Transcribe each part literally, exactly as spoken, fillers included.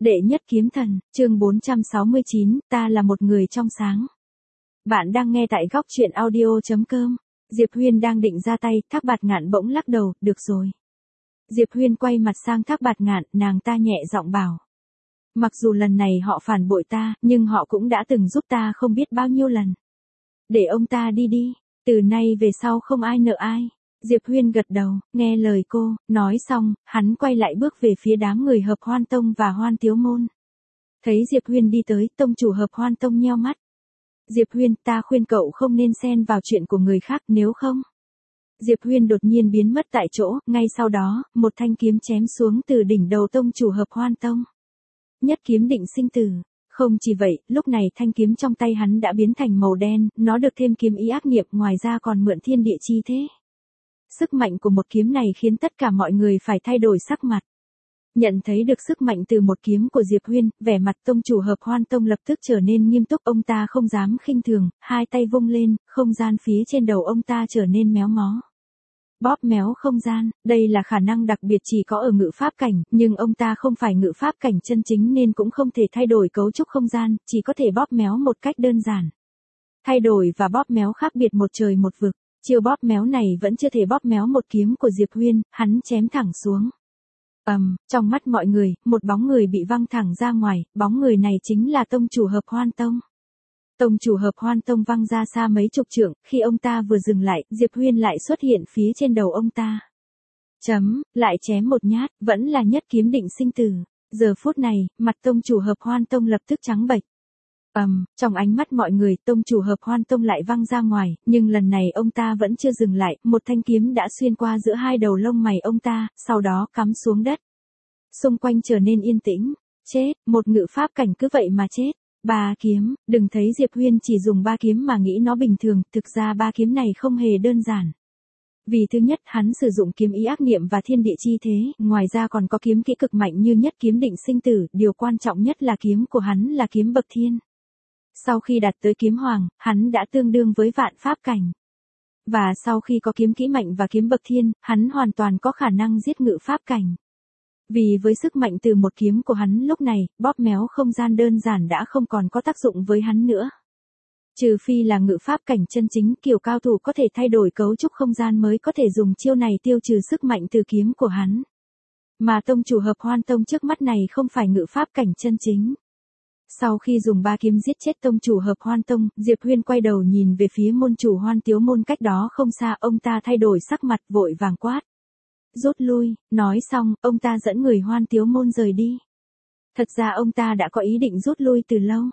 Đệ nhất kiếm thần, chương bốn trăm sáu mươi chín, ta là một người trong sáng. Bạn đang nghe tại góc truyện audio chấm com. Diệp Huyên đang định ra tay, Thác Bạt Ngạn bỗng lắc đầu, được rồi. Diệp Huyên quay mặt sang Thác Bạt Ngạn, nàng ta nhẹ giọng bảo. Mặc dù lần này họ phản bội ta, nhưng họ cũng đã từng giúp ta không biết bao nhiêu lần. Để ông ta đi đi, từ nay về sau không ai nợ ai. Diệp Huyên gật đầu, nghe lời cô, nói xong, hắn quay lại bước về phía đám người Hợp Hoan Tông và Hoan Tiếu Môn. Thấy Diệp Huyên đi tới, tông chủ Hợp Hoan Tông nheo mắt. Diệp Huyên, ta khuyên cậu không nên xen vào chuyện của người khác, nếu không. Diệp Huyên đột nhiên biến mất tại chỗ, ngay sau đó, một thanh kiếm chém xuống từ đỉnh đầu tông chủ Hợp Hoan Tông. Nhất kiếm định sinh tử. Không chỉ vậy, lúc này thanh kiếm trong tay hắn đã biến thành màu đen, nó được thêm kiếm ý ác nghiệp, ngoài ra còn mượn thiên địa chi thế. Sức mạnh của một kiếm này khiến tất cả mọi người phải thay đổi sắc mặt. Nhận thấy được sức mạnh từ một kiếm của Diệp Huyên, vẻ mặt tông chủ Hợp Hoan Tông lập tức trở nên nghiêm túc, ông ta không dám khinh thường, hai tay vung lên, không gian phía trên đầu ông ta trở nên méo mó. Bóp méo không gian, đây là khả năng đặc biệt chỉ có ở ngự pháp cảnh, nhưng ông ta không phải ngự pháp cảnh chân chính nên cũng không thể thay đổi cấu trúc không gian, chỉ có thể bóp méo một cách đơn giản. Thay đổi và bóp méo khác biệt một trời một vực. Chiêu bóp méo này vẫn chưa thể bóp méo một kiếm của Diệp Huyên, hắn chém thẳng xuống. Ầm, um, trong mắt mọi người, một bóng người bị văng thẳng ra ngoài, bóng người này chính là tông chủ Hợp Hoan Tông. Tông chủ Hợp Hoan Tông văng ra xa mấy chục trượng, khi ông ta vừa dừng lại, Diệp Huyên lại xuất hiện phía trên đầu ông ta. Chấm, lại chém một nhát, vẫn là nhất kiếm định sinh tử. Giờ phút này, mặt tông chủ Hợp Hoan Tông lập tức trắng bệch. Ầm, um, trong ánh mắt mọi người, tông chủ Hợp Hoan Tông lại văng ra ngoài, nhưng lần này ông ta vẫn chưa dừng lại, một thanh kiếm đã xuyên qua giữa hai đầu lông mày ông ta, sau đó cắm xuống đất. Xung quanh trở nên yên tĩnh. Chết, một ngự pháp cảnh cứ vậy mà chết. Ba kiếm, đừng thấy Diệp Huyên chỉ dùng ba kiếm mà nghĩ nó bình thường, thực ra ba kiếm này không hề đơn giản. Vì thứ nhất, hắn sử dụng kiếm ý ác niệm và thiên địa chi thế, ngoài ra còn có kiếm kỹ cực mạnh như nhất kiếm định sinh tử, điều quan trọng nhất là kiếm của hắn là kiếm bậc thiên. Sau khi đạt tới kiếm hoàng, hắn đã tương đương với vạn pháp cảnh. Và sau khi có kiếm kỹ mạnh và kiếm bậc thiên, hắn hoàn toàn có khả năng giết ngự pháp cảnh. Vì với sức mạnh từ một kiếm của hắn lúc này, bóp méo không gian đơn giản đã không còn có tác dụng với hắn nữa. Trừ phi là ngự pháp cảnh chân chính, kiểu cao thủ có thể thay đổi cấu trúc không gian mới có thể dùng chiêu này tiêu trừ sức mạnh từ kiếm của hắn. Mà tông chủ Hợp Hoan Tông trước mắt này không phải ngự pháp cảnh chân chính. Sau khi dùng ba kiếm giết chết tông chủ Hợp Hoan Tông, Diệp Huyên quay đầu nhìn về phía môn chủ Hoan Tiếu Môn cách đó không xa, ông ta thay đổi sắc mặt vội vàng quát. Rút lui, nói xong, ông ta dẫn người Hoan Tiếu Môn rời đi. Thật ra ông ta đã có ý định rút lui từ lâu.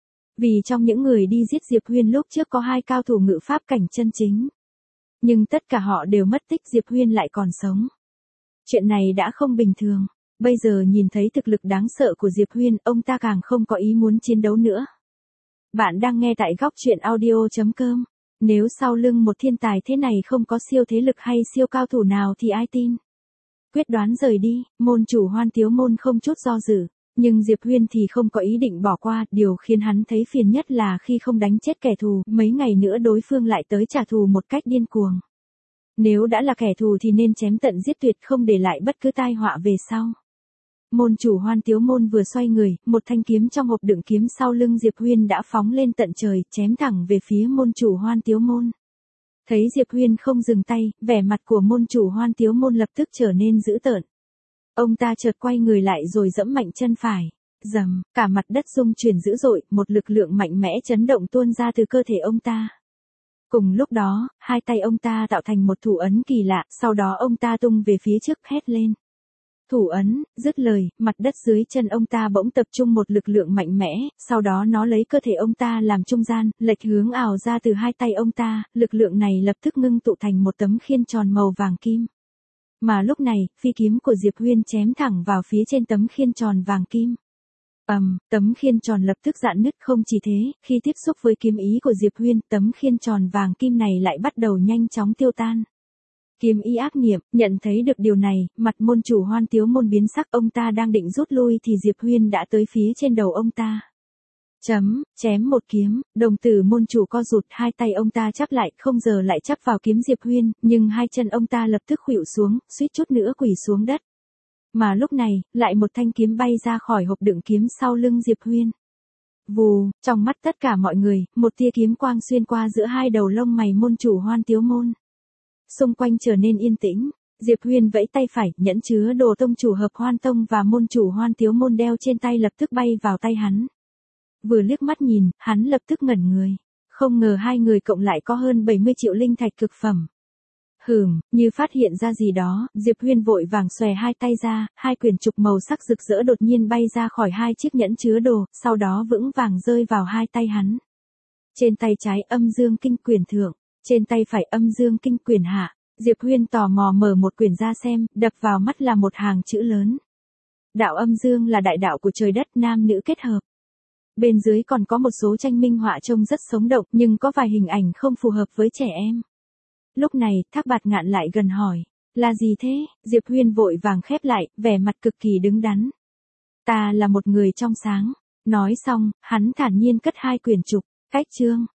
Vì trong những người đi giết Diệp Huyên lúc trước có hai cao thủ ngự pháp cảnh chân chính. Nhưng tất cả họ đều mất tích, Diệp Huyên lại còn sống. Chuyện này đã không bình thường. Bây giờ nhìn thấy thực lực đáng sợ của Diệp Huyên, ông ta càng không có ý muốn chiến đấu nữa. Bạn đang nghe tại góc truyện audio chấm com. Nếu sau lưng một thiên tài thế này không có siêu thế lực hay siêu cao thủ nào thì ai tin? Quyết đoán rời đi, môn chủ Hoan Tiếu Môn không chút do dự. Nhưng Diệp Huyên thì không có ý định bỏ qua, điều khiến hắn thấy phiền nhất là khi không đánh chết kẻ thù, mấy ngày nữa đối phương lại tới trả thù một cách điên cuồng. Nếu đã là kẻ thù thì nên chém tận giết tuyệt, không để lại bất cứ tai họa về sau. Môn chủ Hoan Tiếu Môn vừa xoay người, một thanh kiếm trong hộp đựng kiếm sau lưng Diệp Huyên đã phóng lên tận trời, chém thẳng về phía môn chủ Hoan Tiếu Môn. Thấy Diệp Huyên không dừng tay, vẻ mặt của môn chủ Hoan Tiếu Môn lập tức trở nên dữ tợn. Ông ta chợt quay người lại rồi giẫm mạnh chân phải. Rầm, cả mặt đất rung chuyển dữ dội, một lực lượng mạnh mẽ chấn động tuôn ra từ cơ thể ông ta. Cùng lúc đó, hai tay ông ta tạo thành một thủ ấn kỳ lạ, sau đó ông ta tung về phía trước, hét lên. Thủ ấn, dứt lời, mặt đất dưới chân ông ta bỗng tập trung một lực lượng mạnh mẽ, sau đó nó lấy cơ thể ông ta làm trung gian, lệch hướng ảo ra từ hai tay ông ta, lực lượng này lập tức ngưng tụ thành một tấm khiên tròn màu vàng kim. Mà lúc này, phi kiếm của Diệp Huyên chém thẳng vào phía trên tấm khiên tròn vàng kim. Ầm, um, tấm khiên tròn lập tức rạn nứt, không chỉ thế, khi tiếp xúc với kiếm ý của Diệp Huyên, tấm khiên tròn vàng kim này lại bắt đầu nhanh chóng tiêu tan. Kiếm ý ác niệm, nhận thấy được điều này, mặt môn chủ Hoan Tiếu Môn biến sắc, ông ta đang định rút lui thì Diệp Huyên đã tới phía trên đầu ông ta. Chấm, chém một kiếm, đồng tử môn chủ co rụt, hai tay ông ta chắp lại, không giờ lại chắp vào kiếm Diệp Huyên, nhưng hai chân ông ta lập tức khuỵu xuống, suýt chút nữa quỳ xuống đất. Mà lúc này, lại một thanh kiếm bay ra khỏi hộp đựng kiếm sau lưng Diệp Huyên. Vù, trong mắt tất cả mọi người, một tia kiếm quang xuyên qua giữa hai đầu lông mày môn chủ Hoan Tiếu Môn. Xung quanh trở nên yên tĩnh, Diệp Huyên vẫy tay phải, nhẫn chứa đồ tông chủ hợp Hoan Tông và môn chủ Hoan Tiếu Môn đeo trên tay lập tức bay vào tay hắn. Vừa liếc mắt nhìn, hắn lập tức ngẩn người. Không ngờ hai người cộng lại có hơn bảy mươi triệu linh thạch cực phẩm. Hừm, như phát hiện ra gì đó, Diệp Huyên vội vàng xòe hai tay ra, hai quyển trục màu sắc rực rỡ đột nhiên bay ra khỏi hai chiếc nhẫn chứa đồ, sau đó vững vàng rơi vào hai tay hắn. Trên tay trái âm dương kinh quyển thượng, trên tay phải âm dương kinh quyển hạ. Diệp Huyên tò mò mở một quyển ra xem, đập vào mắt là một hàng chữ lớn. Đạo âm dương là đại đạo của trời đất, nam nữ kết hợp. Bên dưới còn có một số tranh minh họa trông rất sống động, nhưng có vài hình ảnh không phù hợp với trẻ em. Lúc này, Thác Bạt Ngạn lại gần hỏi, là gì thế? Diệp Huyên vội vàng khép lại, vẻ mặt cực kỳ đứng đắn. Ta là một người trong sáng. Nói xong, hắn thản nhiên cất hai quyển trục, cách chương.